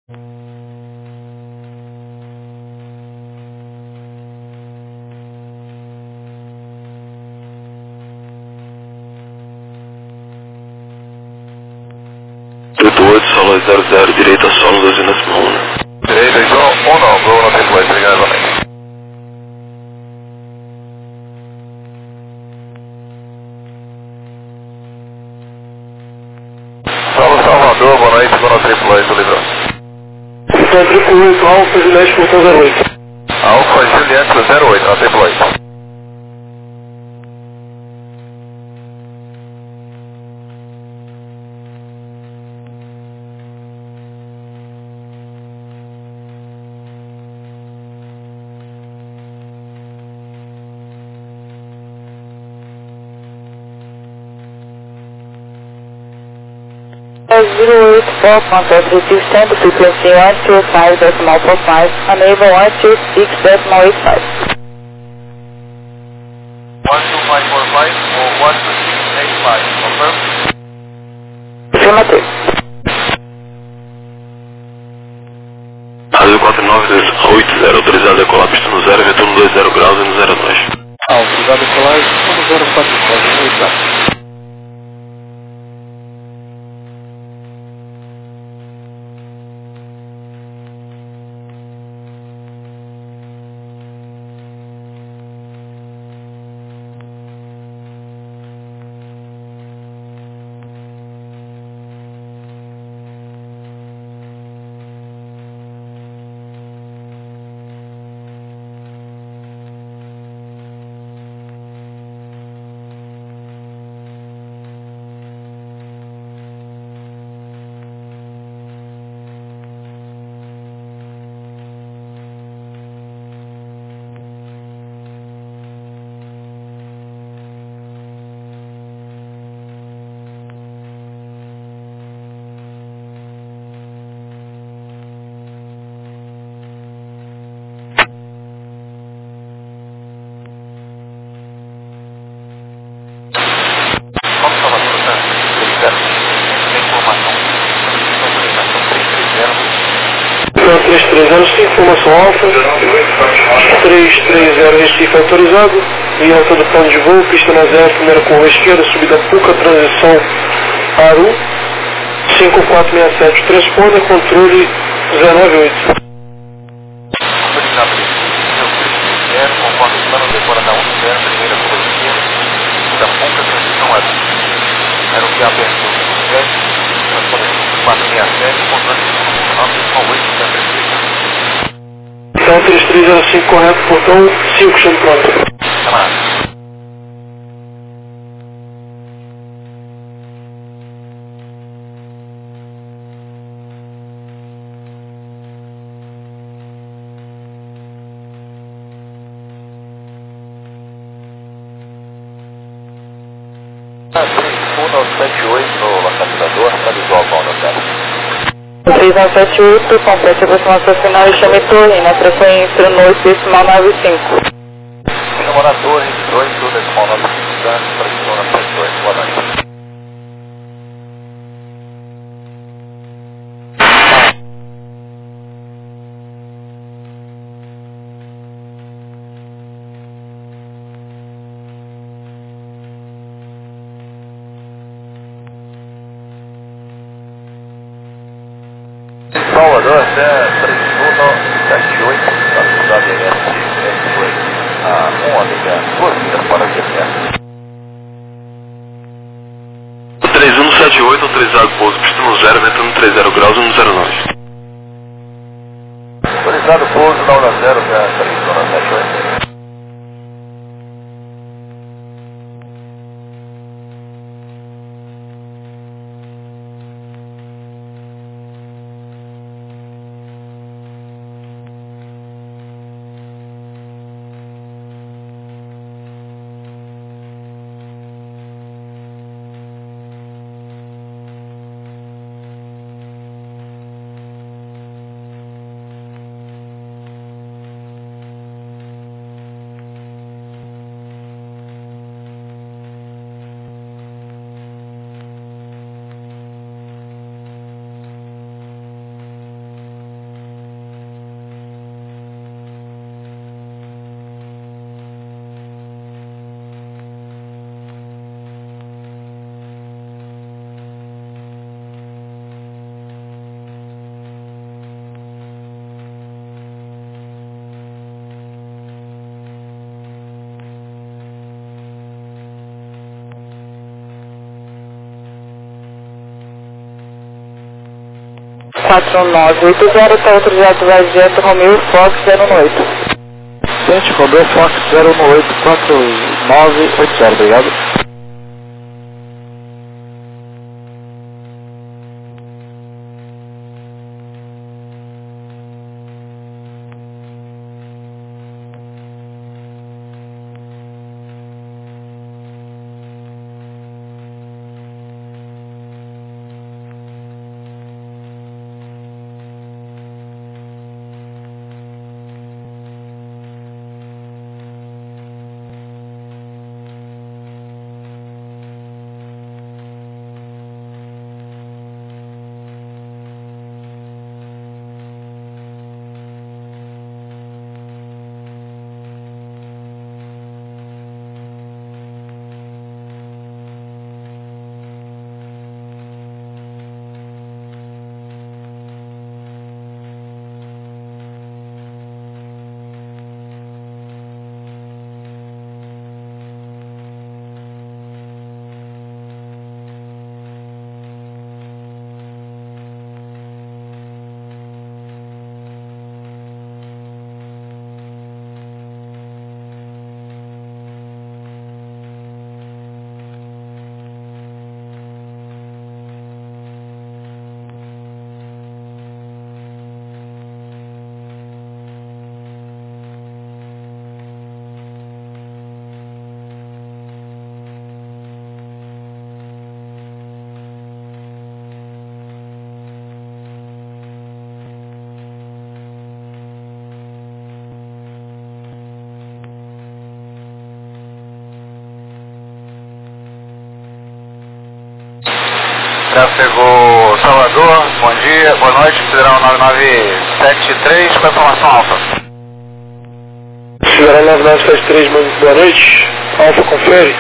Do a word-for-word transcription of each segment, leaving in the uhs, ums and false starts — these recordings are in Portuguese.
oito oito, solo zero zero, direita solo, doze na semana. Direita, então, ou não, vou não ter play, obrigado, valeu. Solo Salvador, boa noite, vou não ter play, tô livrando. Então, triplo oito, Alfa, Juliette, portão zero oito. Alfa, Juliette, zero oito, não tem play. zero oito four contact receive sample frequency one two five decimal four five, enable one two six decimal eight five. one two five four five or one two six eight five, confirm? Afirmativo. Rádio quatro nove dois oito zero, autorizado a decolar pista no zero, retorno dois zero graus e no zero dois. Autorizado a decolar, no zero quatro nove, oito. três três zero cinco, informação alfa, três três zero Recife autorizado, e alta do plano de voo, pista na zero, primeira curva esquerda, subida Puca, transição Aru, cinco quatro seis sete, transponder, controle zero nove oito. Obrigado, zero, conforme o plano decora da um zero, primeira curva esquerda, da Puca, transição Aru. Era o que aberto no sete, transponder quatro seis sete, controle nove oito, zero. Então três três zero cinco correto, portão cinco, chão pronto. Chamado. três um sete oito, localizador, está visual com o hotel. três um sete oito, complete a aproximação final e chame torre na frequência noite decimal nove cinco. Chama na torre, dois, decimal nove cinco, para a zona sete oito, boa noite. Salvador até três um sete oito, na cidade S oito, a um amiga, duas milhas para o G P S. três um sete oito, autorizado pouso pista no zero, vento no três zero graus e no zero nove. Autorizado pouso na hora zero, três um sete oito. quatro nove oito zero, está autorizado vai Jet Romeo Fox zero um oito. Gente, Romeo Fox zero um oito quatro nove oito zero, obrigado. Tráfego Salvador, bom dia, boa noite, Federal nove nove sete três, com a informação Alfa. Federal nove nove sete três, boa noite, Alfa confere.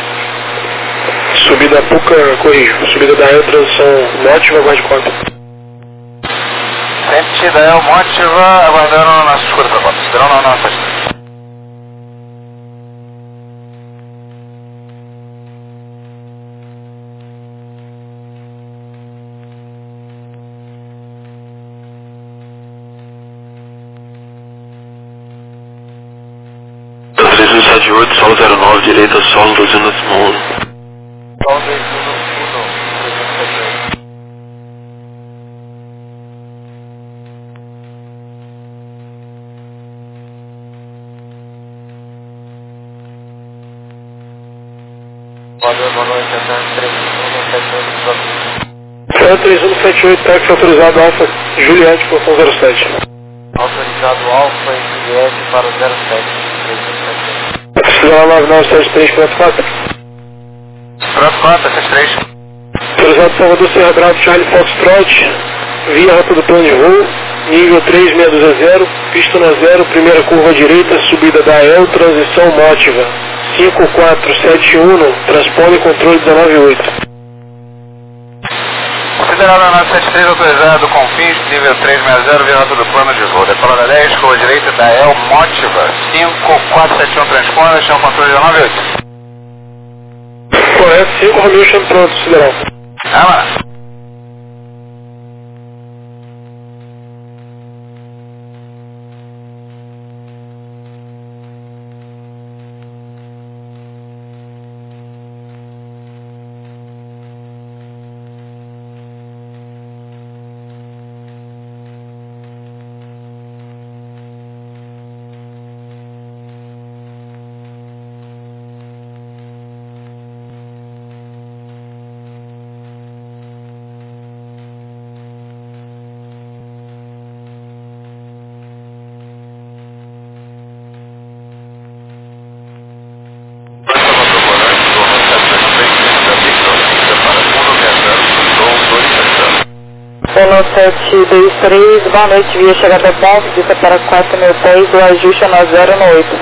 Subida Puca, corrijo, subida da El, transição Motiva, aguarde conta. Frente da El Motiva, aguardando nossa escura para conta, Federal nove nove sete três. três um sete oito, solo zero nove, direita, solo dois um um. Solo dois um um, três um sete oito. Valeu, boa noite, até três um sete oito. três um sete oito, táxi autorizado Alfa, Juliette, portão zero sete. Autorizado Alfa e Juliette para o zero sete. Federal nove nove sete três, quatro quatro. Pronto, quatro, sete três. Autorizado Salvador Serra Bravo, Charlie Foxtrot, via rota do plano de voo, nível três seis dois zero, pista no zero, primeira curva direita, subida da El, transição Motiva, cinco quatro sete um, transpone controle dezenove oito. Federal nove nove sete três, autorizado Confins, nível três seis zero, via rota do plano de voo, decolada dez, curva direita da El, Motiva, cinco quatro sete um, transpone, chão controle dezenove oito. Correto, cinco Romeo, chão pronto, Federal. Ah, mano. Polo sete dois três, boa noite, via chegada a ponto, vista para quatro mil dez, o ajuste é no zero no oito.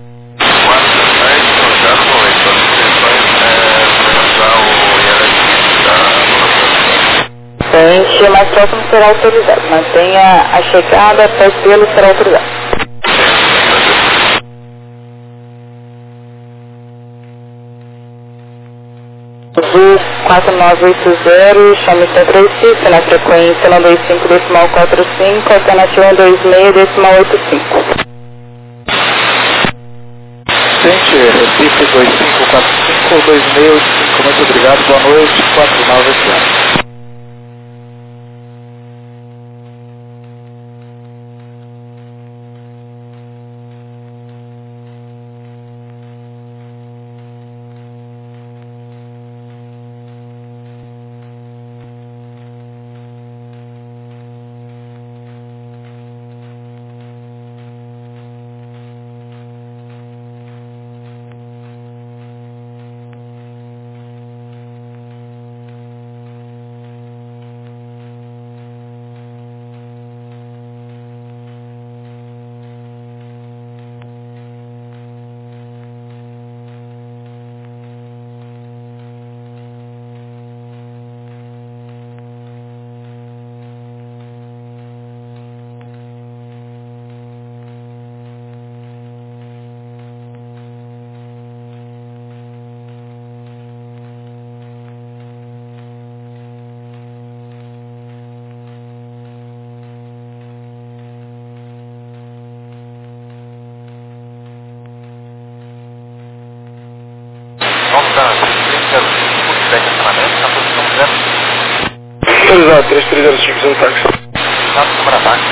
Frente mais próximo será autorizado, mantenha a chegada até o selo será autorizado. Azul quatro nove oito zero, chame Centro Recife na frequência um dois cinco decimal quatro cinco, alternativa um dois seis decimal oito cinco. Sente, Recife dois cinco quatro cinco, dois seis oito cinco, muito obrigado, boa noite, quatro nove oito zero. Autorizado, três três zero cinco, um táxi. Estado do Paraná,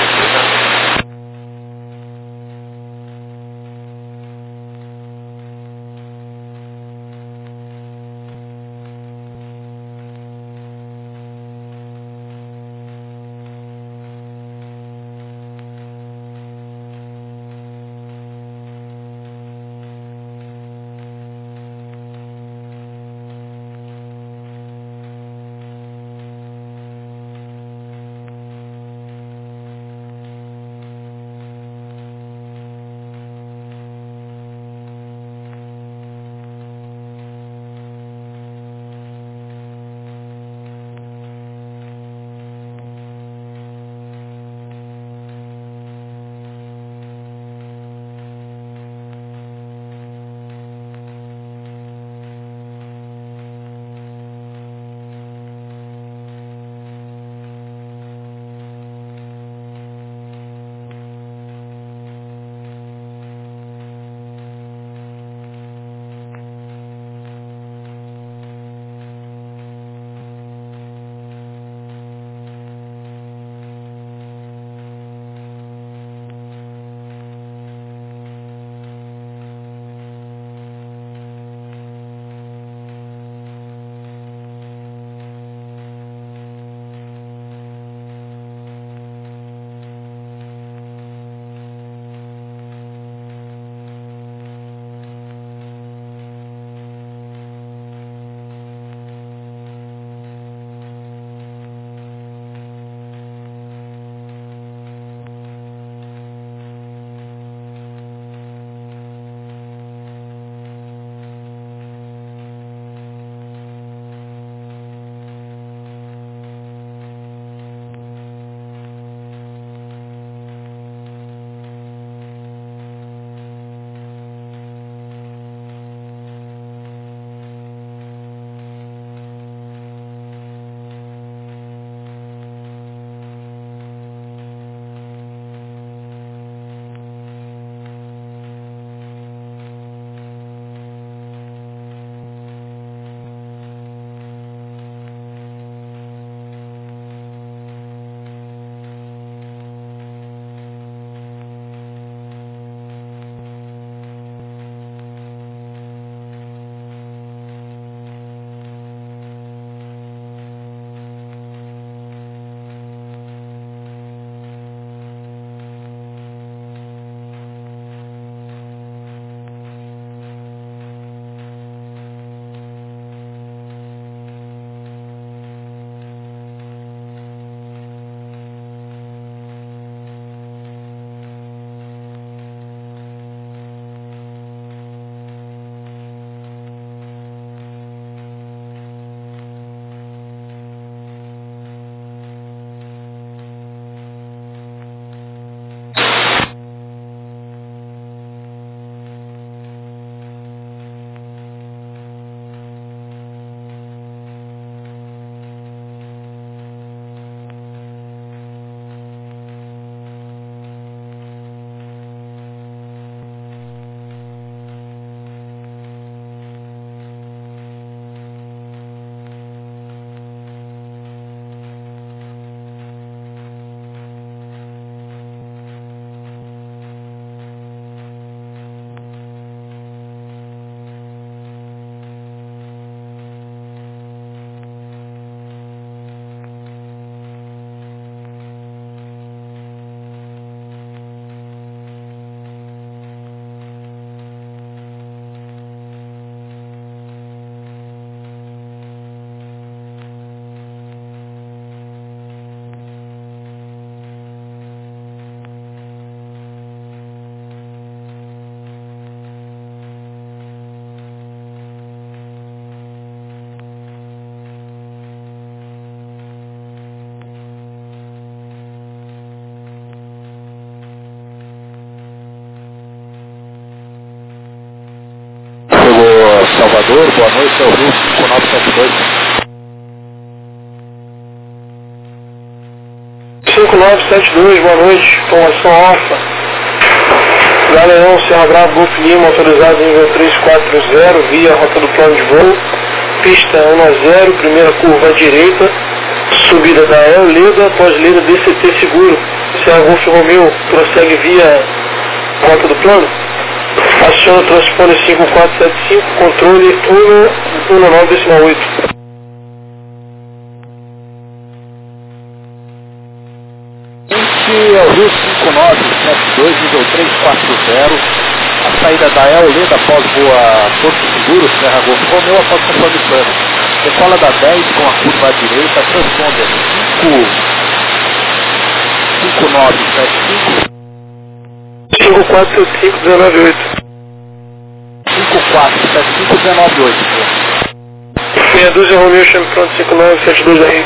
Salvador, boa noite, é o Rio cinco nove sete dois. cinco nove sete dois, boa noite, formação Alfa. Galeão, Serra Brava, Golf Lima, autorizado nível três quatro zero, via rota do plano de voo. Pista um a zero, primeira curva à direita, subida da El Leda, após Leda D C T seguro. Serra Golf Romeu, prossegue via rota do plano. Aciona o transponder cinco quatro sete cinco, controle um um nove oito. Este é o Rio cinco nove sete dois, nível três quatro zero. A saída da El Leda após voa Porto Seguro, Serra Golf Romeu, após controle plano. Decola da dez com a curva à direita, transponder cinco nove sete cinco. cinco quatro sete cinco, um nove oito. cinco quatro sete cinco, um nove oito. Meia dúzia Romeu, chame pronto, cinco nove sete dois R.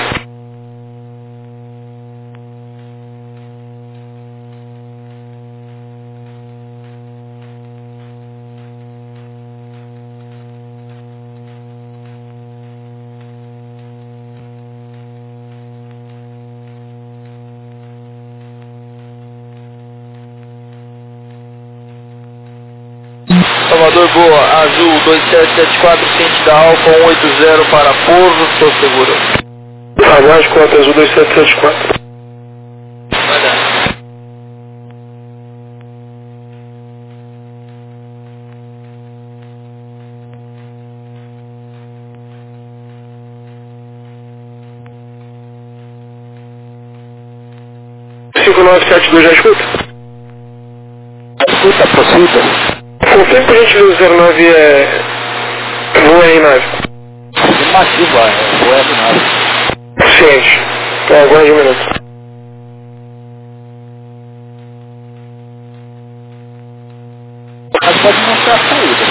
Salvador, boa, azul dois sete sete quatro, ciente da Alfa um oito zero para pouso, estou seguro. Abaixo, quatro azul dois sete sete quatro. Vai dar. cinco nove sete dois, já escuta? Escuta, prossida. Confirma que a gente do zero nove é... voa em nave. Afirmativo, é voa em nave. Ciente. Então aguarde um minuto. Mas pode não ser a saída.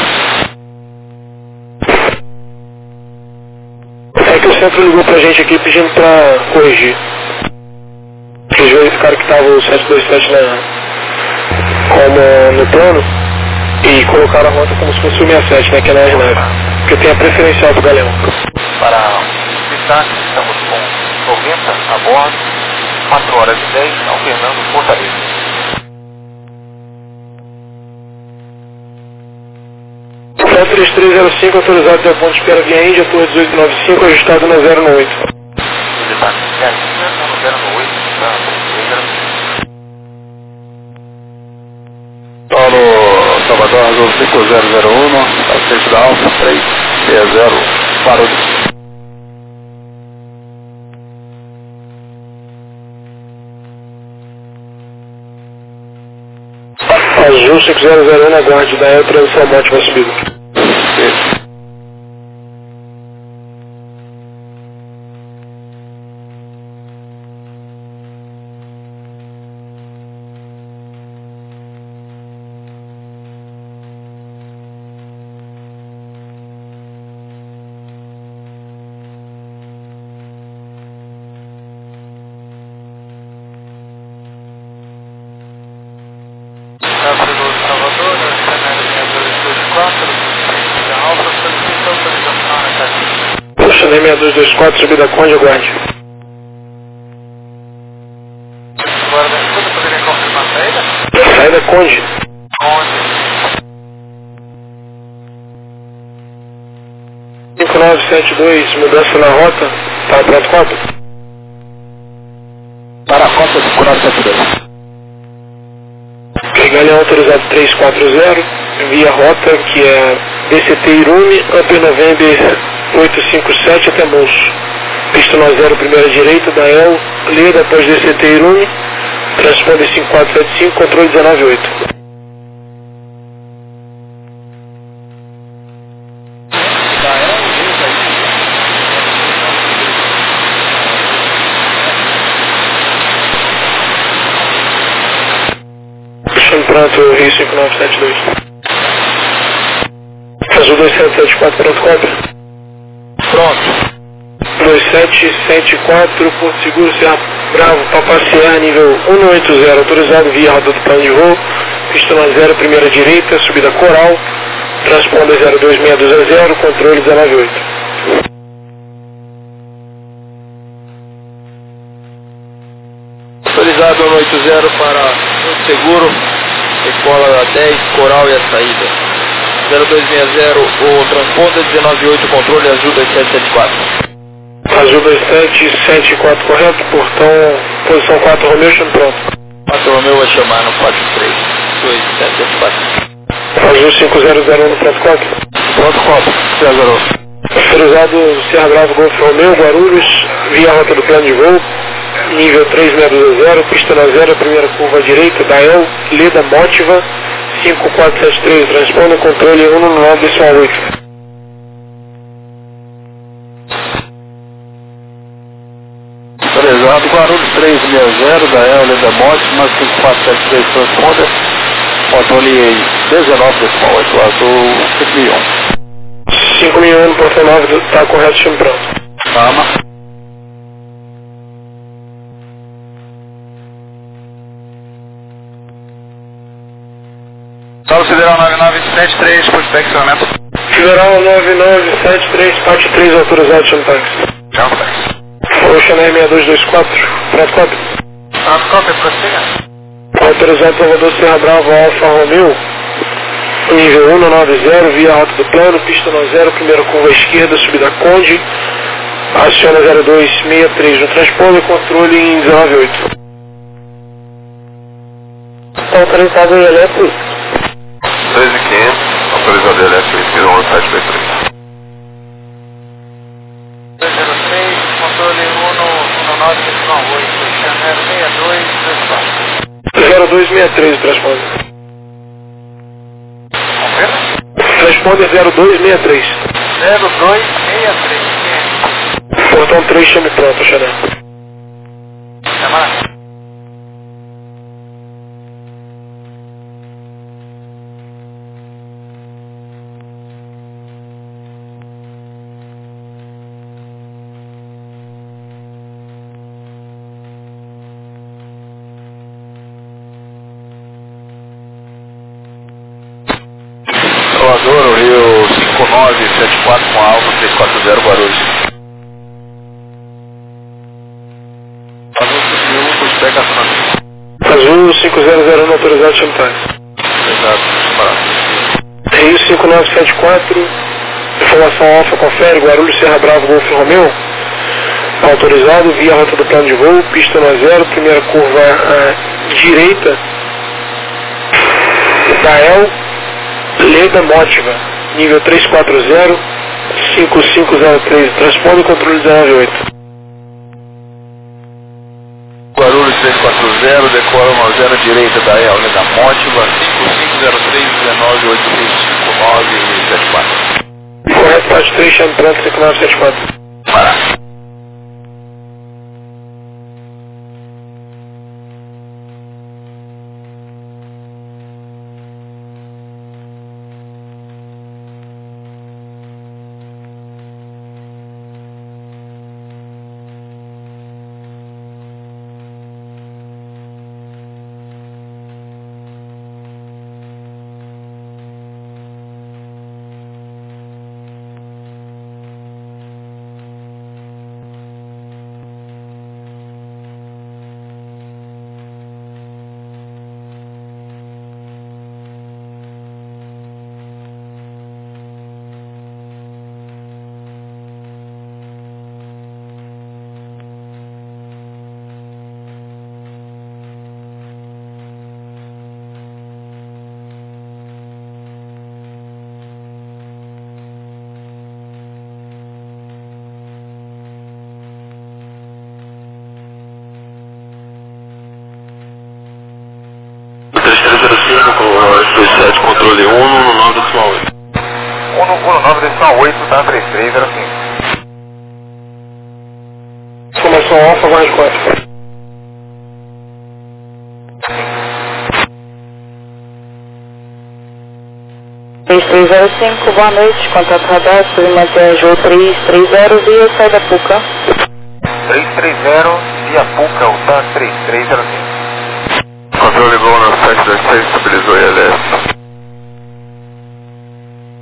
É que o centro ligou pra gente aqui pedindo pra corrigir. Eles verificaram que tava o sete dois sete na... como no plano. E colocaram a rota como se fosse o sessenta e sete, né, que é na R nove. Porque tem a preferencial do Galeão. Para citar, estamos com noventa a bordo, quatro horas e dez, alternando Fortaleza. Sete três três zero cinco, autorizado até o ponto de espera via Índia, Torre dezoito nove cinco, ajustado na zero oito. Exato, e ainda no zero oito, tá? Paulo, Salvador, Azul cinco zero zero um, aceite da Alfa três seis zero, parou de... Azul cinco zero zero um, aguarde, daí a transição mote vai subir. Isso. Salvador, cenário seis dois dois quatro, da Alfa, solicita autorização na casa. Poxa, nem seis dois dois quatro, subida Conde, aguarde. Agora, da escuta, poderia confirmar a saída? Saída Conde. Onde? cinco nove sete dois, mudança na rota, tá pronto, quatro? Para a rota cinco nove sete dois. Galeão autorizado três quatro zero, via rota que é D C T Irume, Upper November oito cinco sete até Monço. Pista nove zero, primeira direita, da El Leda após D C T Irume, transponder cinco quatro sete cinco, controle dezenove oito. Pronto, Rio cinco nove sete dois. Azul dois sete sete quatro, pronto, quatro. Pronto. dois sete sete quatro, Porto Seguro, Serra Bravo, Papaciar, nível um oito zero, autorizado via rota do plano de voo, pista nove zero, primeira direita, subida Coral, Transponder zero dois seis dois a zero, controle dezenove oito. Autorizado no oito zero para Porto Seguro, decola dez, Coral e a saída. zero dois seis zero, o transponder dezenove oito, controle azul dois sete sete quatro. Azul dois sete sete quatro, correto, portão, posição quatro, Romeu, chame pronto. quatro Romeu vai chamar no quatro três dois sete sete quatro. Azul cinco zero zero um no pronto quatro. Pronto quatro, zero. Autorizado Serra Bravo Golf Romeu, Guarulhos, via rota do plano de voo, nível três seis dois a zero, pista na zero, primeira curva à direita, Dael, Leda Motiva, cinco quatro sete três, transponder, controle um nove decimal oito. Autorizado Guarulhos três seis zero, Dael, Leda Motiva, cinco quatro sete três, transponder, controle dezenove decimal oito, azul cinco mil e um. cinco mil e um, portão nove, está correto, chame pronto. Calma. Salve Federal nove nove sete três, por inspecionamento. Federal nove nove sete três, parte três, autorizado, chame táxi. Chama táxi. Ocean Air seis dois dois quatro, pronto quatro. Transponder, prossiga. Autorizado Salvador Serra Bravo Alfa Romeu, nível um nove zero, via rota do plano, pista no zero, primeira curva à esquerda, subida Conde, aciona zero dois seis três no transponder, controle em dezenove oito. Autorizado I L F três mil e quinhentos, autorizado I L F Whisky um sete dois três. dois zero seis, controle um nove decimal oito, Chanel seis dois dois quatro. zero dois seis três o transponder. Transponder zero dois seis três. zero dois seis três. Portão três, chame pronto, Chanel. Chamar. Salvador, Rio cinco nove sete quatro com Alfa três quatro zero, Guarulhos. Azul cinco mil um, por spec acionamento. Azul cinco zero zero um, autorizado, chame táxi. Exato, separado. Rio cinco nove sete quatro, informação Alfa, confere, Guarulhos, Serra Bravo, Golf Romeu. Autorizado, via rota do plano de voo, pista no zero, primeira curva à direita, Dael, Leda Motiva, nível três quatro zero, cinco cinco zero três, transponder, controle dezenove oito. Guarulhos três quatro zero, decola um zero direita da E L, Leda Motiva, cinco cinco zero três, dezenove oito seis cinco nove sete quatro. Correto, parte três, chame pronto, cinco nove sete quatro. Parar. três três zero cinco, com dois sete, controle um no nove decimal oito. um no nove decimal oito, tá? três três zero cinco. Informação Alfa, mais quatro. três três zero cinco, boa noite, contato radar, subimento Anjo três três zero, via sai da Puca. três três zero, via Puca, o T A três três zero cinco. Controle Gol na sete dois seis, estabilizou I L S.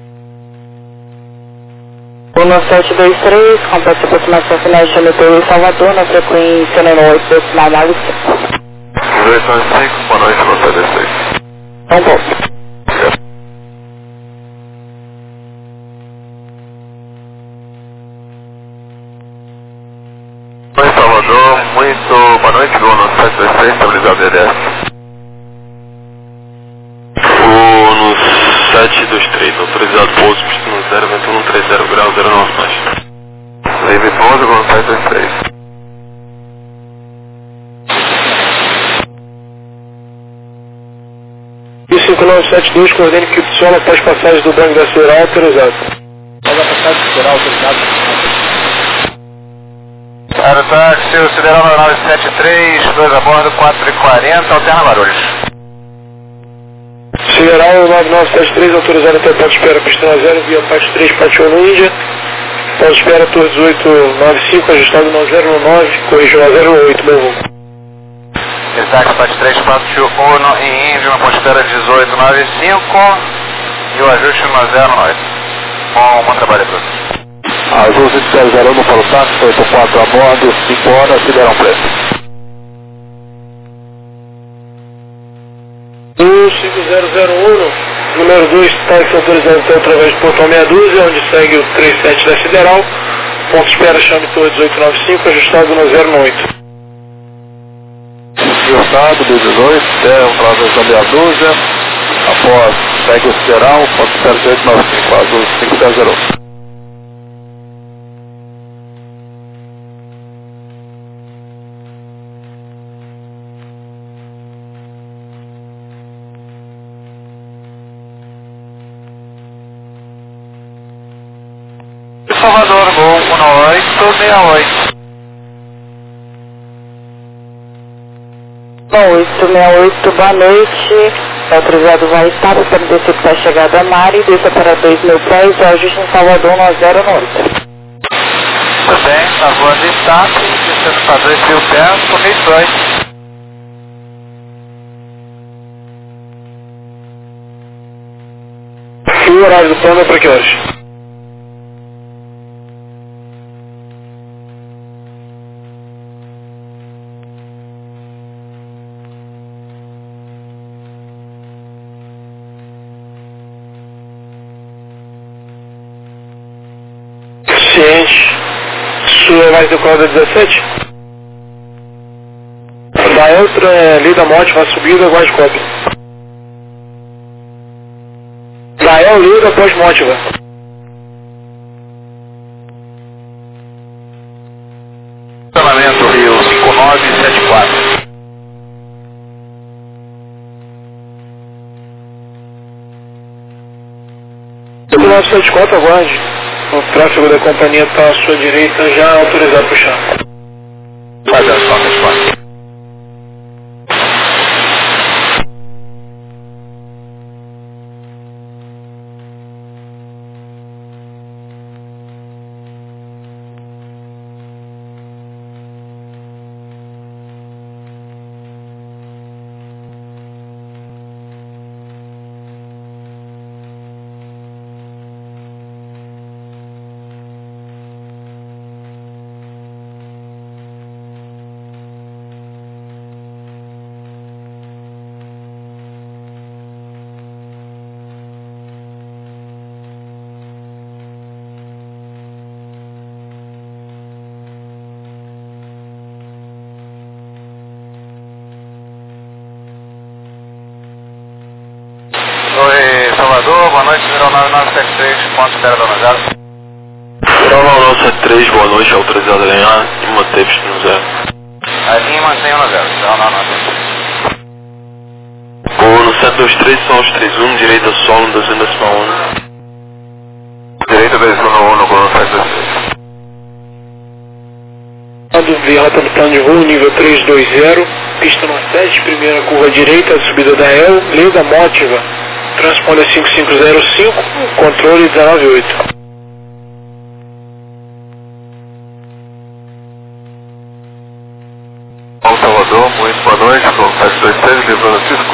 um sete dois três, completa aproximação final de Chameteiro Salvador, na frequência nove oito decimal nove cinco. dois nove cinco, boa noite, um sete dois três. Um pouco. Oi, Salvador, muito boa noite, Bruno, sete dois três, estabilizado D D S. O no sete dois três, autorizado pouso, pista no zero, vento um três zero grau, zero nove mais. Livre pouso, Bruno, sete dois três. E cinco nove sete dois, coordene que opciona após passagem do banco da Federal autorizado. Após a passagem federal autorizado. Aerotáxi, o Sideral nove nove sete três, dois a bordo, quatro e quarenta, alterna Guarulhos. Sideral nove nove sete três, autorizado até ponto de espera, pista na zero, via parte três, Pátio no Índia. Ponto de espera, Torre dezoito noventa e cinco, ajustado no zero nove, corrigiu a zero oito, meu voo. Aerotáxi, parte três, Pátio um em Índia, uma ponte de espera dezoito noventa e cinco e o ajuste no zero nove. Bom, bom trabalho a todos. Azul cinco zero zero um para o táxi, oito quatro a bordo, cinco horas, Sideral Preto. um cinco zero zero um, número dois, táxi autorizado até através do portão meia dúzia, onde segue o trinta e sete da Sideral. Ponto de espera, chame Torre dezoito noventa e cinco, ajustado no zero oito. Ajustado, D dezoito, terra, através da meia dúzia. Após, segue o Sideral, ponto de espera dezoito noventa e cinco, Azul cinco zero zero um. Salvador, Gol um oito seis oito. Bom, oito seis oito, boa noite. Autorizado vai estar para descer para a chegada a Mari, desça para dois mil pés, o ajuste em Salvador no zero nove. Tudo bem, na rua de Estado, descendo para dois mil pés, correio dois. E o horário do plano é para que horas? Ciente. Sua mais decorada dezessete? Da outra é Lida Monte, vai subida, guarde cópia. Da El Lida após Mótiva. Estacionamento Rio cinco nove sete quatro. cinco nove sete quatro, aguarde. O tráfego da companhia está à sua direita, já autorizado para o chão. Faz a só sete quatro. Oi, Salvador, boa noite, Sideral nove nove sete três, ponto de espera da Nogada. Sideral nove nove sete três, boa noite, autorizado a ganhar e manter pista no zero. A linha mantém o no zero, Sideral nove nove sete três. O no sete dois três, são os três um, direita solo, dois um decimal um. Direita dois um um, no Bruno, sete dois três. Via rota do plano de voo, nível três dois zero, pista no sete, primeira curva direita, subida da E L, Lida Mótiva, transponder cinco cinco zero cinco, controle dezenove oito. Bom, Salvador, muito boa noite, Bruno, sete dois três, Rio Francisco.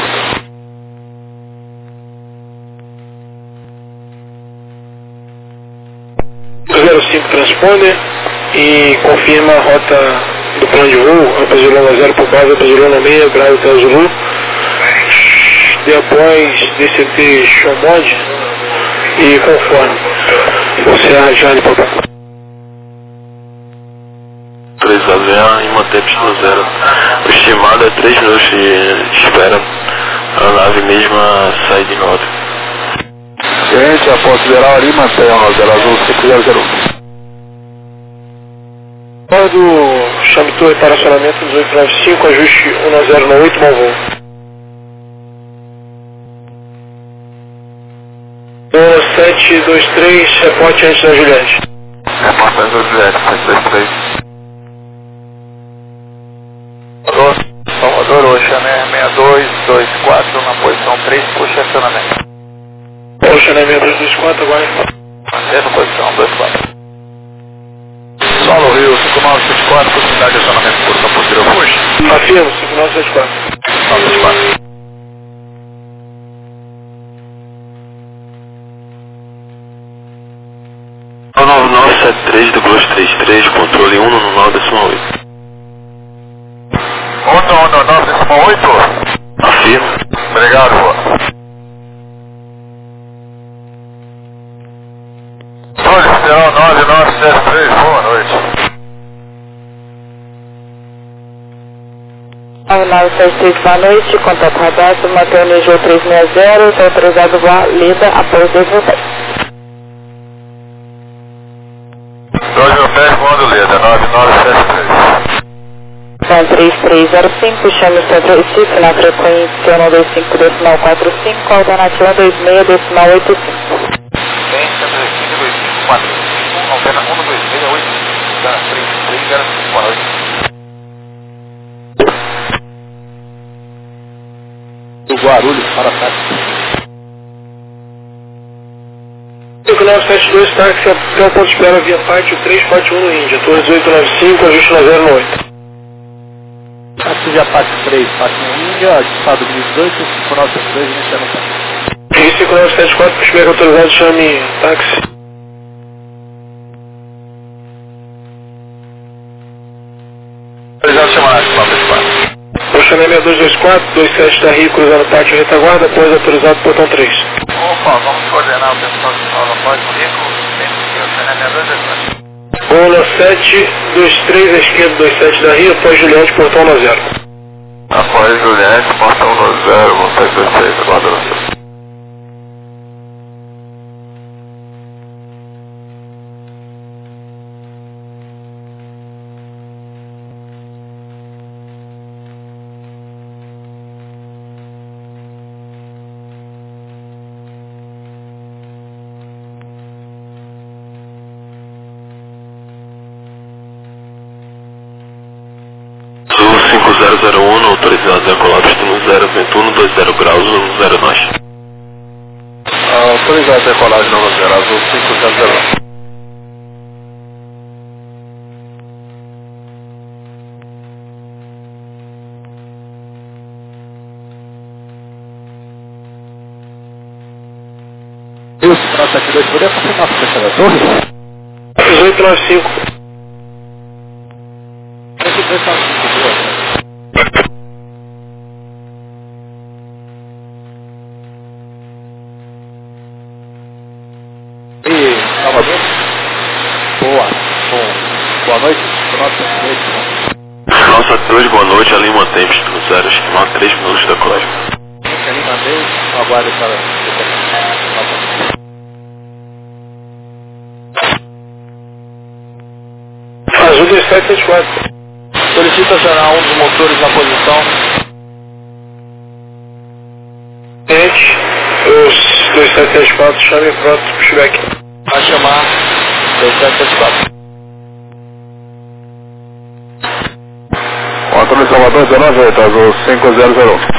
zero cinco transponder e confirma a rota do plano de voo, Alfa Zulu zero por base, Alfa Zulu seis, grau Hotel Zulu. E após D C T Showmod e conforme você arranjar para três A V A e mantém pista zero. O estimado é três minutos de espera para a nave mesma sair de nota. Gente, após geral ali, mantém a zero azul cinco zero zero. do chame torre para acionamento dezoito noventa e cinco, ajuste um zero nove oito, bom voo. sete dois três, reporte antes da Juliette. Reporte antes da Juliette, sete dois três. Salvador, Oceaner seis dois dois quatro, na posição três, puxa acionamento. Oceaner seis dois dois quatro, vai. Mantendo posição dois quatro. Solo Rio cinco nove sete quatro, possibilidade de acionamento por Campo puxa. Afirmo, cinco nove sete quatro. nove sete quatro. nove nove sete três, dois três três, controle um no nove decimal oito. um no nove decimal oito? Afirmo. Obrigado, pô. Solicitação nove nove sete três, boa noite. nove nove sete três, boa noite, contato radar, Mateu N G três seis zero, está autorizado voar Leda após dois mil pés. dois mil pés, comando Leda, nove nove sete três. São três três zero cinco, chame o Centro Recife na frequência um dois cinco decimal quatro cinco, alternativa dois seis decimal oito cinco. Tem Centro Recife dois cinco quatro cinco, alterna um dois seis oito cinco, três três zero cinco, boa noite. Do Guarulhos para Táxi. cinco nove sete dois, táxi até o ponto de espera via pátio três quatro um no Índia, torre dezoito noventa e cinco, ajuste um zero oito. Táxi via pátio três, pátio no Índia, estado dois mil e dezoito, cinco nove sete dois, iniciando o táxi. E cinco nove sete quatro, pushback autorizado, chame táxi. Autorizado chamar nove sete quatro. Oceaner seis dois dois quatro, dois sete da Rio, cruzando pátio retaguarda, após autorizado portão três. Opa, vamos coordenar o pessoal que fala após o Rico, tem que Oceaner seis dois dois quatro. Bola sete dois três, à esquerda dois sete da Rio, após Juliette, portão um zero. Após Juliette, portão um zero, montagem dois seis, aguarda você. cinco zero zero um, autorizado a decolar destino zero vinte e um, dois zero graus, um zero nós. Autorizado a decolagem no zero azul cinco zero zero um. Isso, para sete dois, poderia confirmar a frequência da torre? dezoito noventa e cinco. dezoito noventa e cinco, boa. E Salvador? Boa, bom. Boa noite, nossa noite. Nossa dois, boa noite, ali mantém destino zero, estimado três minutos da colagem. Ali mandei, aguardo para... Azul dois sete sete quatro. Solicita acionar um dos motores na posição. Gente, os dois sete sete quatro, chame pronto, pushback. Vai chamar dois sete sete quatro. Controle Salvador dezenove oito, azul cinco zero zero um.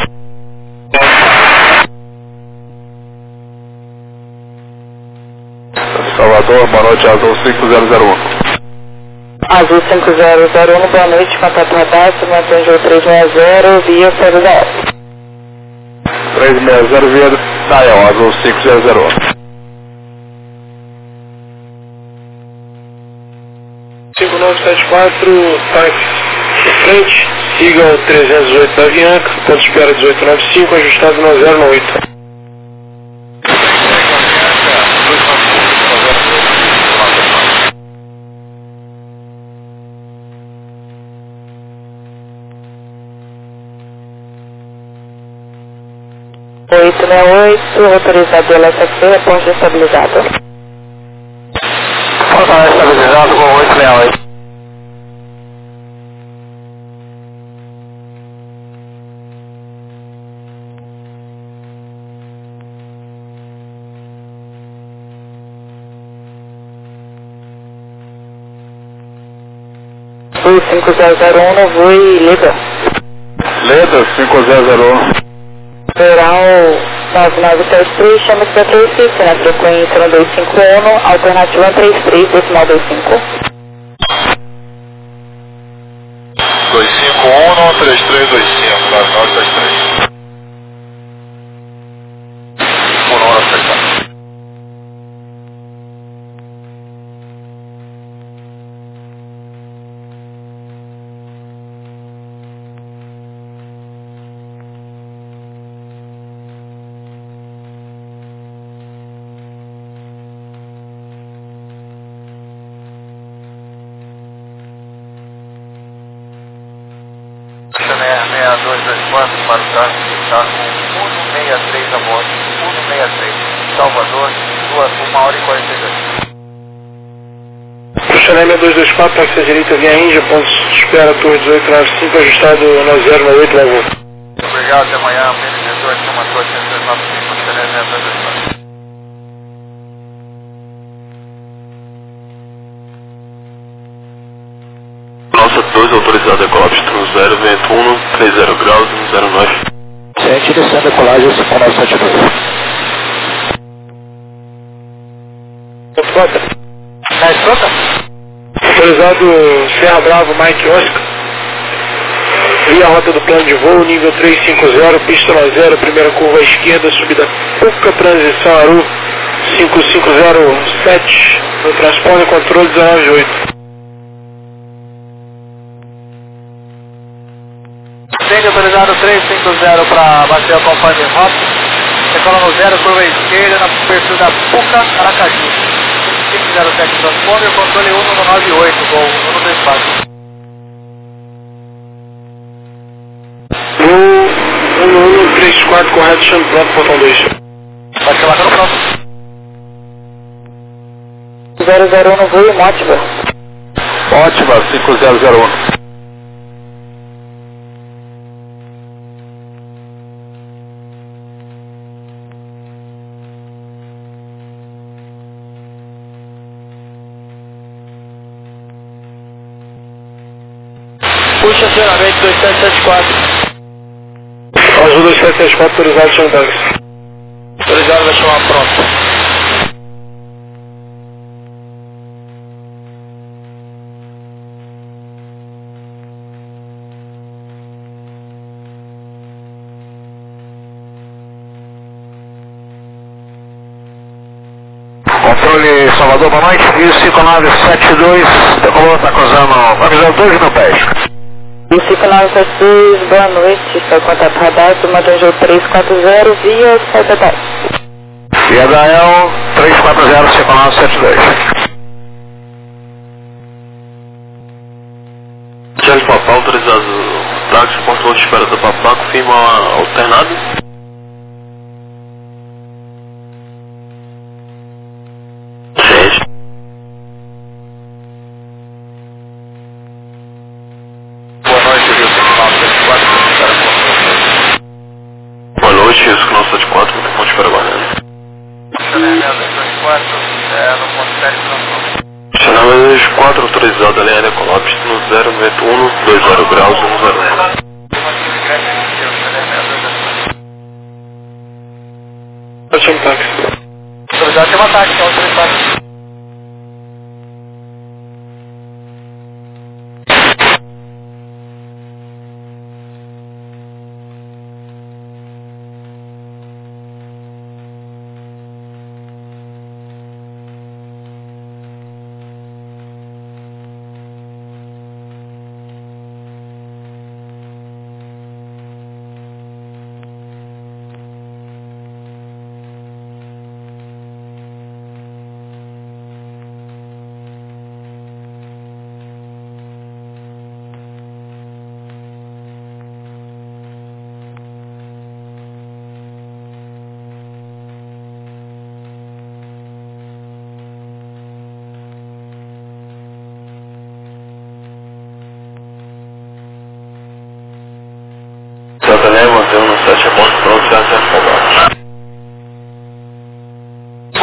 Salvador, boa noite, azul cinco zero zero um. Azul cinco zero zero um, boa noite, contato radar, Mateu N G três seis zero, via zero zero. três seis zero via Dial, azul cinco zero zero um. nove sete quatro, táxi em frente, siga o trezentos e oito da Avianca, ponto de espera dezoito noventa e cinco, ajustado no zero oito. oito seis oito, autorizado L S F, reponte estabilizado. Fortaleza estabilizado com oito seis oito. Oi, cinco zero zero um, no voo Leda. Leda, cinco zero zero um. Geral nove nove sete três, chama-se para três cinco, na frequência no dois cinco um, alternativa três três, decimal dois cinco. dois cinco um, três três dois cinco, nove nove sete três. Por hora aceitado. seis dois dois quatro para o táxi que está com um seis três a bordo, um seis três, Salvador, uma hora e quarenta e dois. Chanel seis dois dois quatro, táxi à direita via Índia, ponto de espera Torre dezoito noventa e cinco, ajustado no zero nove oito, levou. Obrigado, até amanhã, menos dezoito, uma torre cento e noventa e cinco, Chanel seis dois dois quatro. Nossa dois autorizado Ecopistro zero, vento um, trinta graus, zero nove. Sente descendo decolagem cinco nove sete dois. Frota. É, frota? Autorizado Serra Bravo, Mike Oscar. Via rota do plano de voo, nível trezentos e cinquenta, pista no zero, primeira curva à esquerda, subida Puca, transição Aru cinco cinco zero sete, no transponder controle dezenove oito. Centro autorizado trezentos e cinquenta para bater a companhia Hop. Decola no zero, curva esquerda, na perfil da Puca, Aracaju. cinco zero sete transponder, controle um no nove oito, gol um no dois quatro. um um três quatro, correto, chame pronto, botão dois. Pode chamar no próximo. zero zero um no voo Mótiva. Ótima, cinco zero zero um. Puxa acionamento dois sete sete quatro. Azul dois sete sete quatro, autorizado, chame táxi. Autorizado, vai chamar pronto. Controle Salvador, boa noite, cinco nove sete dois, decolou, está cruzando, avisão dois no pés. cinco nove sete dois, boa noite, está contato radar, turma do Anjo trezentos e quarenta, via sete dez. Via Gael, trezentos e quarenta, cinco nove sete dois. Charles Papá, autorizado táxi, controle de espera do Papá, confirma alternado. Boa noite, isso que não sete quatro, no ponto de espera Guarani. Chanel seis dois quatro, é, no ponto de espera de Chanel seis dois quatro, autorizado ali área Colapso no zero vento um, dois zero graus, um zero um. Pode chamar táxi. Autorizado, tem uma táxi, é o três quatro.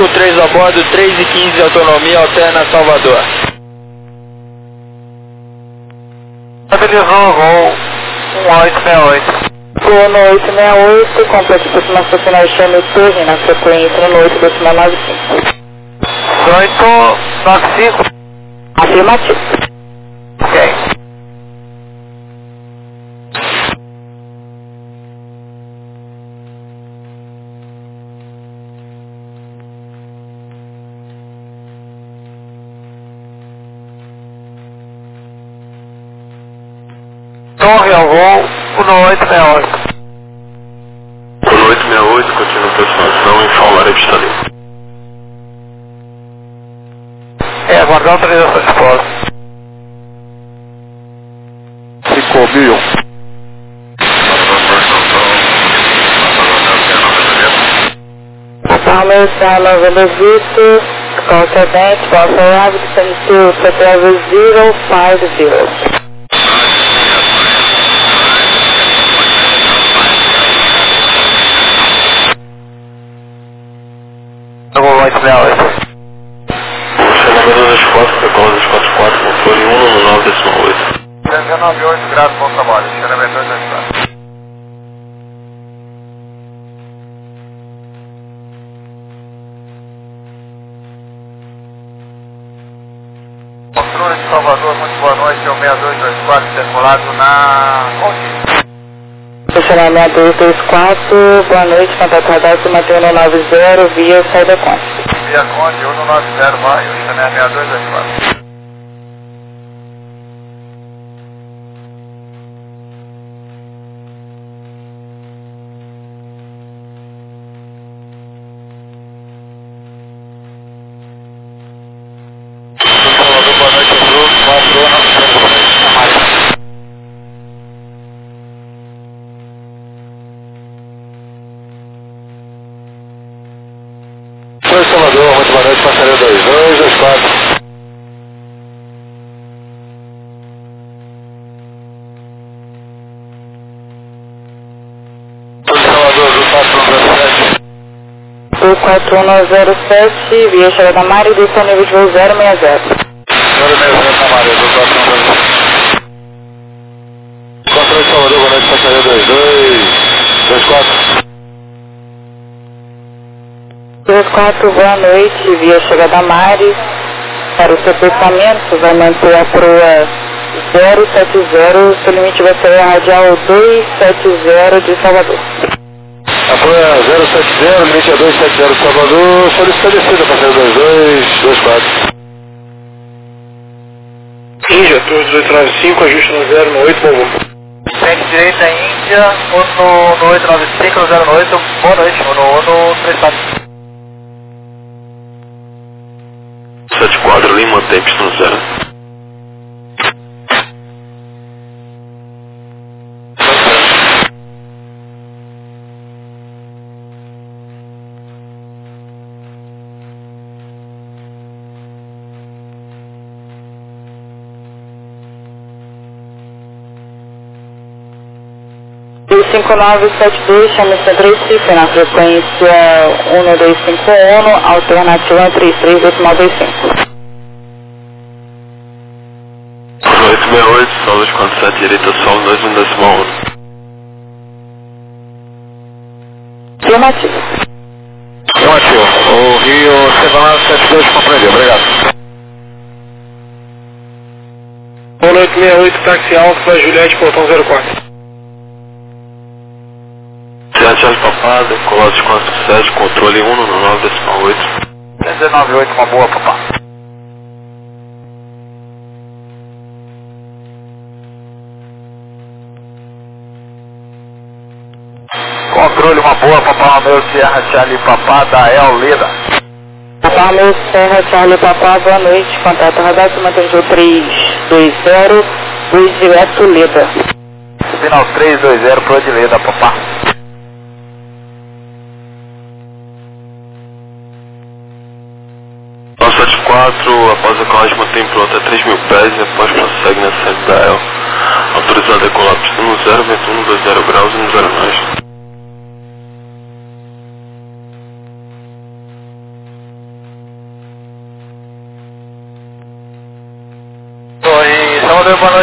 cinco três a bordo, três e quinze autonomia, alterna Salvador. Estabilizou, gol um oito seis oito. Gol no oito seis oito, complexo aproximação final chame Torre na frequência no oito decimal nove cinco. oito nove cinco. Afirmativo. Ok. Torre ao voo, um oito seis oito. um oito seis oito, continua a aproximação, informar a pista livre. É, aguardar a autorização de pouso. cinco mil. Palmas a Nova Vista, qualquer vento, qualquer ave, descendo para travel zero five zero. oito seis oito. Chamamento das quatro, decola das quatro quatro, controle um no nove decimal oito. dezenove oito graus, bom trabalho. Chamamento dois dois quatro. Controle de Salvador, muito boa noite. É o seis dois dois quatro, circulado na Conte. Funcionamento dois dois quatro, boa noite, contato radar manter no nove zero, via saída Conte. Via Conte, um nove zero, vai, o Chanel seis dois dois quatro. Salvador, boa noite, Bruno, quatro, na Marinha. Oi, Salvador, muito boa noite, passarinho dois dois dois quatro. Salvador, do quatro um zero sete. Do quatro um zero sete, via chegada da Mari, disponível de voo zero seis zero. zero seis zero na Maria, do quatro um zero sete. Controle Salvador, boa noite, passarinho dois dois dois quatro. dois quatro, boa noite, via chegada da Mari, para o seu pensamento, vai manter a proa zero sete zero, seu limite vai ser a radial dois sete zero de Salvador. Apoia zero sete zero, limite é dois sete zero Salvador, solicita descida, passarinho dois dois dois quatro. Índia, Torre dezoito nove cinco, ajuste no zero no oito, bom voo. Frente direita, Índia, no, no oito nove cinco, no zero oito, boa noite, no, no três quatro. sete quatro, Lima, tempo no zero. dois cinco nove sete dois, chame Centro Recife, na frequência um dois cinco um, alternativa três três decimal dois cinco. oito seis oito, salve de quatro sete, direita, salve dois um decimal um. Afirmativo. Afirmativo. O Rio Cevana sete dois compreendeu, obrigado. Boa noite, seis oito, táxi Alfa, Juliette, portão zero quatro. Charles Papá, decola de quatro sete, controle um no nove decimal oito. dezenove oito, uma boa, papá. Controle, uma boa, papá, meu Sierra Charlie Papá, da El Leda. Papá, meu Serra Charlie Papá, boa noite, contato radar mantém três dois zero, dois direto Leda. Final três dois zero, pro de Leda, papá. sete quatro, após a colagem mantém pronto a três mil pés e após prossegue na sede da E L. Autorizado a decolar pista no zero, vento um, dois zero graus e no zero mais.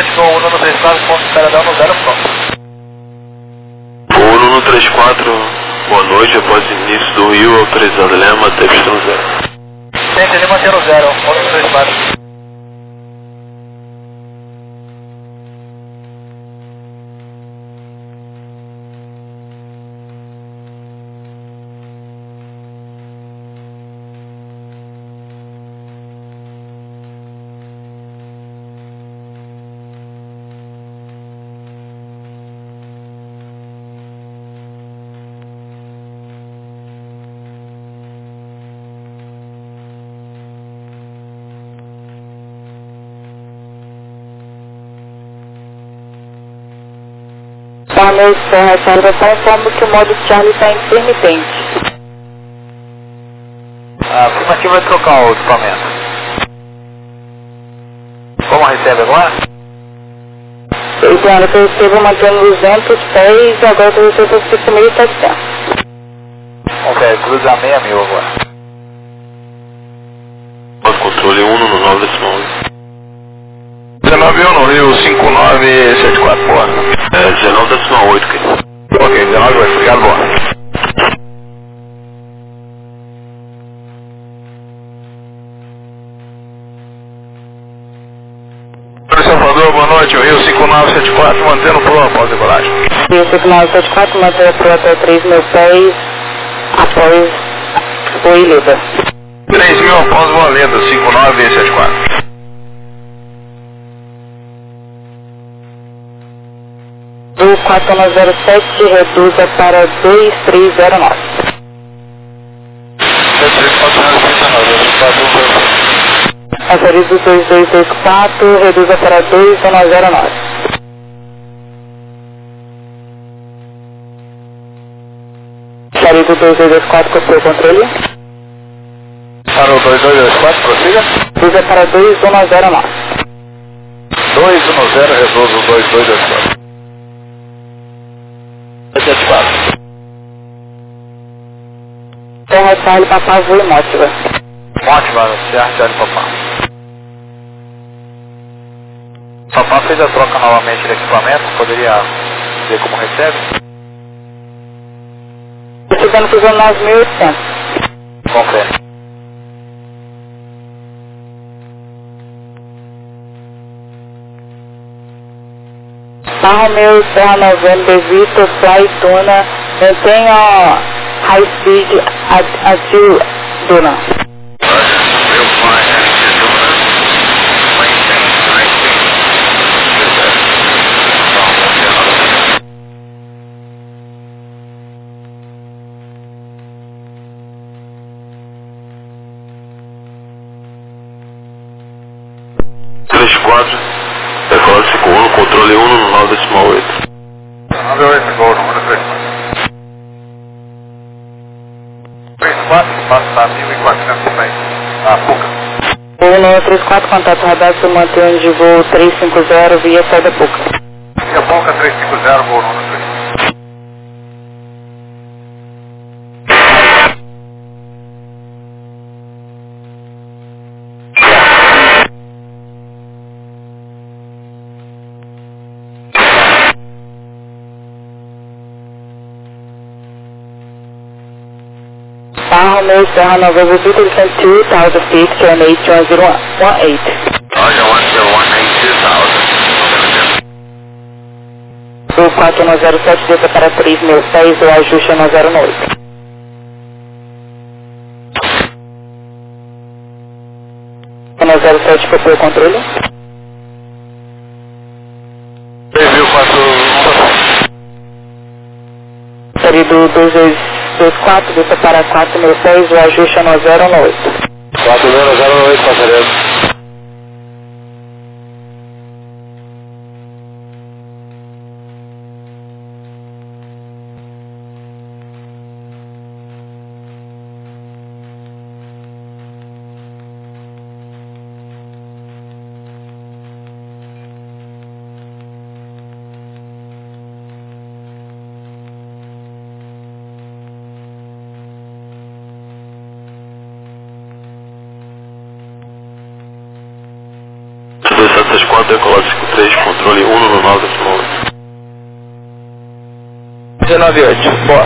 noite, com o Uno três quatro, ponto Esperadão no zero pronto. O Uno três quatro, boa noite, após o início do Rio, autorizado Lema, até pista no zero. Tente ele manter no zero, Uno três quatro. Boa noite, Serra Charlie. Só informo que o modo Charlie está intermitente. A afirmativa vai trocar o equipamento. Como recebe agora? Eu entendo que eu recebo mantendo duzentos pés e agora eu recebo cinco mil e setecentos. Ok, cruza seis mil agora. Pode controle um no nove decimal oito. dezenove um no Rio, cinco nove sete quatro, boa. É, dezenove decimal oito, querido. Ok, dezenove oito, obrigado, boa. Oi, Salvador, boa noite, o Rio cinco nove sete quatro, mantendo o pro após a decolagem. Rio cinco nove sete quatro, mantém a proa até três mil pés após o Ilida. três mil após o Valenda, cinco nove sete quatro. Do quatro nove zero sete, reduza para dois três zero nove. Aferido dois dois dois quatro, reduza para dois um zero nove. Aferido dois dois dois quatro, copiou o controle. Para o dois dois dois quatro, prossiga. Reduza para dois um zero nove. dois um zero, reduz o dois dois dois quatro. sete quatro. Terra Charlie, Papá, Voo e Mótiva. Ótima, Serra Charlie Papá. Papá fez a troca novamente de equipamento, poderia ver como recebe? Recebendo para os nove mil e oitocentos. Confere. Barra meu, Serra Novembro, Vista, Fly, Duna, mantenha high speed atil Duna. três quatro, decola cinco um, controle um no nove decimal oito. nove oito, gol, número três quatro, passa a mil e quatrocentos pés. A Puca. Uno três quatro, contato radar, se mantém de voo três cinco zero via saída Puca. Via Puca três cinco zero, gol, número três. Barra meu, Serra Novembro, Vista, cento e dois mil feet, turn eight one zero one eight. Roger, one zero one eight two thousand. Do quatro nove zero sete, desça para três mil pés, o ajuste é no zero oito. nove zero sete, copiou o controle. três mil quatrocentos. Série do dois dois dois quatro, desça para quatro mil pés, o ajuste é no zero oito. quatro zero zero oito, passageiro. Shimada, decolar cinco três, controle um no nove oito. dezenove oito, boa.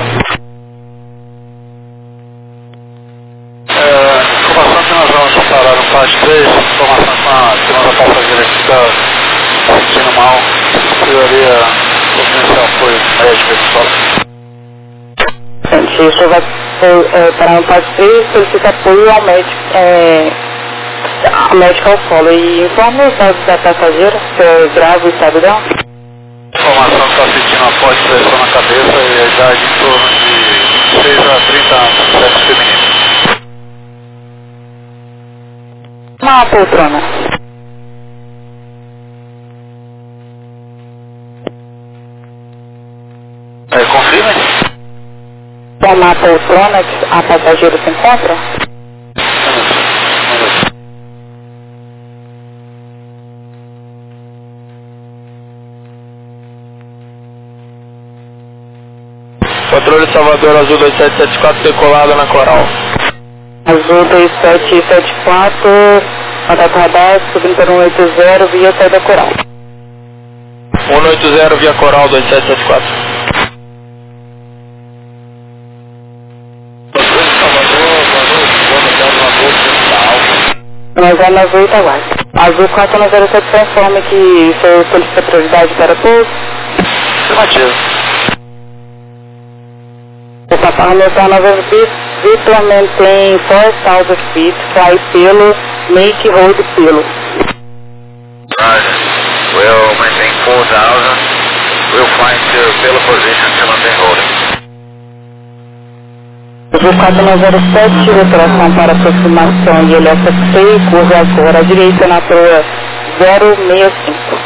É, informação que nós vamos parar no fase três, informação com a segunda passageira que está se sentindo mal, precisaria providenciar apoio médico e pessoal. Gente, isso vai é, parar no fase três, solicita apoio ao médico, é, ao médico ao solo e informa o estado da passageira, se é grave o estado dela. Informação que está sentindo uma forte pressão na cabeça e a idade em torno de seis a trinta anos, sexo feminino. Uma poltrona. É, confirme. Uma poltrona que a passageira se encontra? Controle Salvador Azul dois sete sete quatro, decolada na Coral. Azul dois sete sete quatro, contato radar, subindo para um oito zero, via saída Coral. um oito zero via Coral dois sete sete quatro. Nós vamos Azul Itaguai. Azul quatro nove zero sete informa que seu solicita prioridade para pouso. Afirmativo. O Papa Romeo nove Victor maintain four thousand feet, fly pelo, make hold pelo. Roger. We'll maintain four thousand. We'll fly to Pelo position to maintain holding. Azul quatro nove zero sete, roturação para aproximação e ele seis, curva agora à direita na proa zero seis cinco.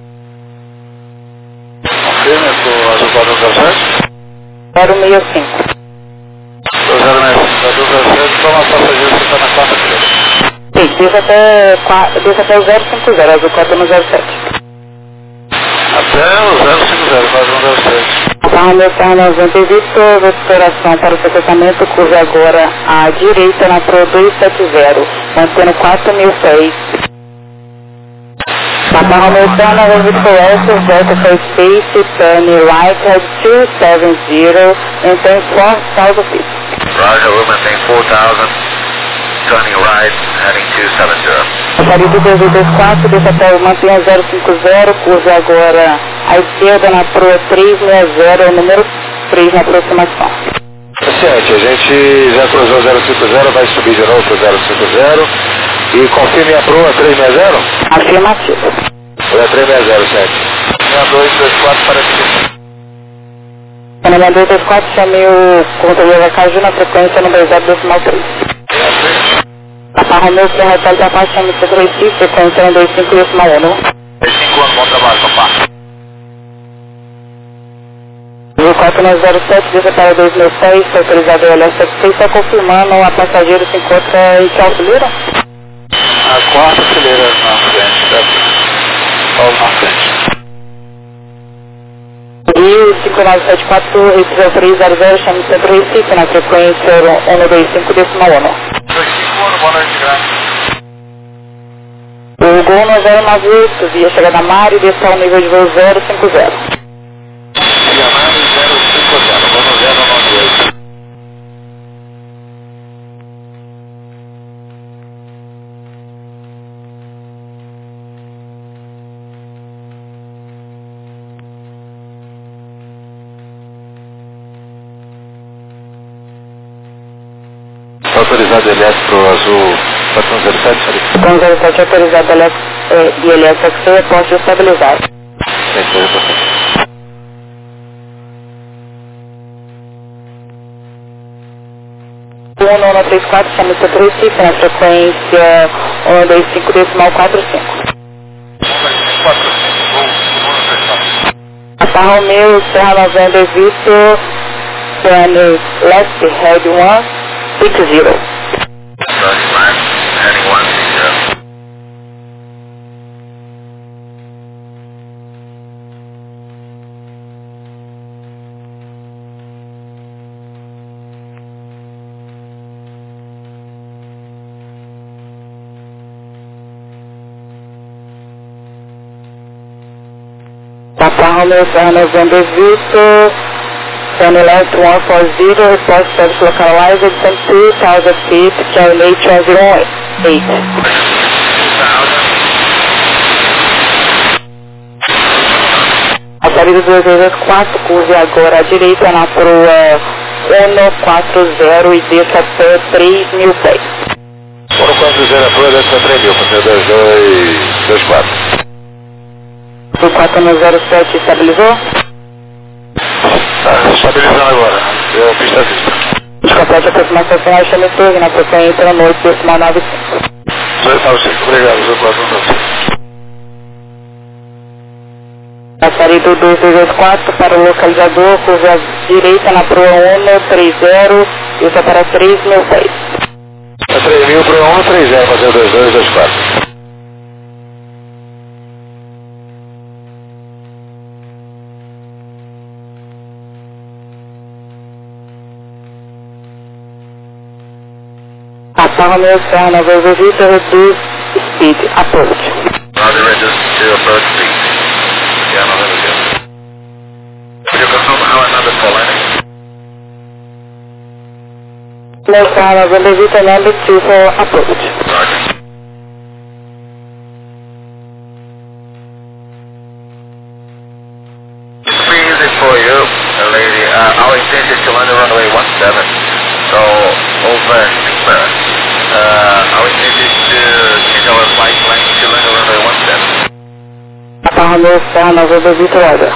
Confirme com o Azul quatro zero sete. zero seis cinco. zero seis cinco, Azul zero sete, toma a passageira que está na quarta fileira. Sim, desce até, desce até o zero cinco zero, Azul quatro nove zero sete. Até o zero cinco zero, quase um zero sete. Carro meu carro noventa, Victor, recuperação para o secretamento, curva agora à direita na proa dois sete zero, mantendo quatro mil seis. Papa Romeo nove Victor Alpha, volta for space, turn right at two seven zero, maintain four thousand feet. Roger, we'll maintain four thousand. Turning right, heading two seven zero. Aparelho dois dois quatro, desce até o mantenha zero cinco zero, curva agora à esquerda na proa três seis zero, número três na aproximação. Paciente, a gente já cruzou zero cinco zero, vai subir de novo para zero cinco zero e confirme a proa três seis zero? Afirmativo. Proa três seis zero, sete. seis dois dois quatro para aqui. Panamá dois dois quatro, chamei o controle da Caju na frequência número zero decimal três. Papa Romeo, Serra Hotel da Paz, chame C três X, frequência um dois cinco decimal um. dois cinco um, bom trabalho, papá. quatro nove zero sete, desce para dois mil seis, foi autorizado o L S F seis, só confirmando, a passageira se encontra em qual fileira? A quarta fileira na frente, tá? Paulo na frente. E cinco nove sete quatro, zero três zero zero, chame Centro Recife, na frequência um dois cinco decimal um. dois cinco um, boa noite, grande. O Gol no zero nove oito, via chegada Mário, desce ao nível de voo zero cinco zero. Diamante zero cinco zero, vamos zero nove oito. Autorizado L S para o Azul quatro zero sete, Felipe? quatro zero sete autorizado L S, eh, e L S X C, posto estabilizado. Sim, foi importante. um nove três quatro, chame Centro Recife, na frequência um dois cinco decimal quatro cinco. Papa Romeo, Serra November Victor, turn left, head one six zero. Turning right, heading one six zero. Romeo Serra November Victor, Sunny Left one four zero, report status localized at two thousand feet, Charlie one zero eight. A saída duas vezes quatro, curve agora à direita na proa um quatro zero e desça até três mil pés. um quatro zero, a proa desce a três mil, para ser dois dois dois quatro. O quatro um zero sete estabilizou? Está estabilizando agora, deu a pista vista. Descompete a aproximação final, chame torre na frequência da noite, decimal nove cinco. dois nove cinco, obrigado, zero quatro nove cinco. A saída do dois dois quatro para o localizador, curva à direita na proa um três zero, isso para três mil pés. A três mil para um três zero, fazer dois dois dois quatro. Papa Romeo Serra November Victor, reduce speed, approach. Roger, reduce to approach speed. Yeah, no, that was good. Could you confirm how another for landing? Romeo Serra November Victor, number two for approach. Roger. Pretty easy for you, uh, lady. Uh, our intent is to land the runway one seven. So, over Sigma, uh, our intent is to change our flight lane to land the runway one seven. Papa Romeo Serra November Victor, order.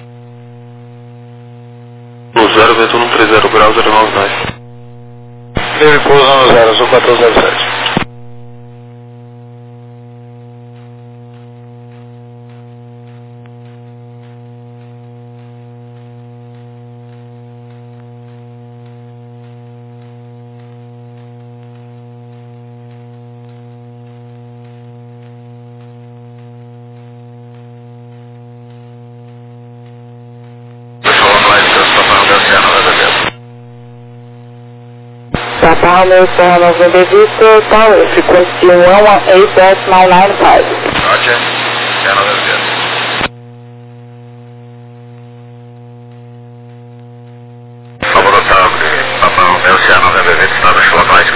No zero, vento um três zero graus, zero nove nove. Teve pouso no zero, sou quatro zero sete. Papa Romeo Serra November Victor, Tower, frequency one one eight decimal nine five. Roger. Channel is good. Laboratório, Papa Romeo Serra November Victor,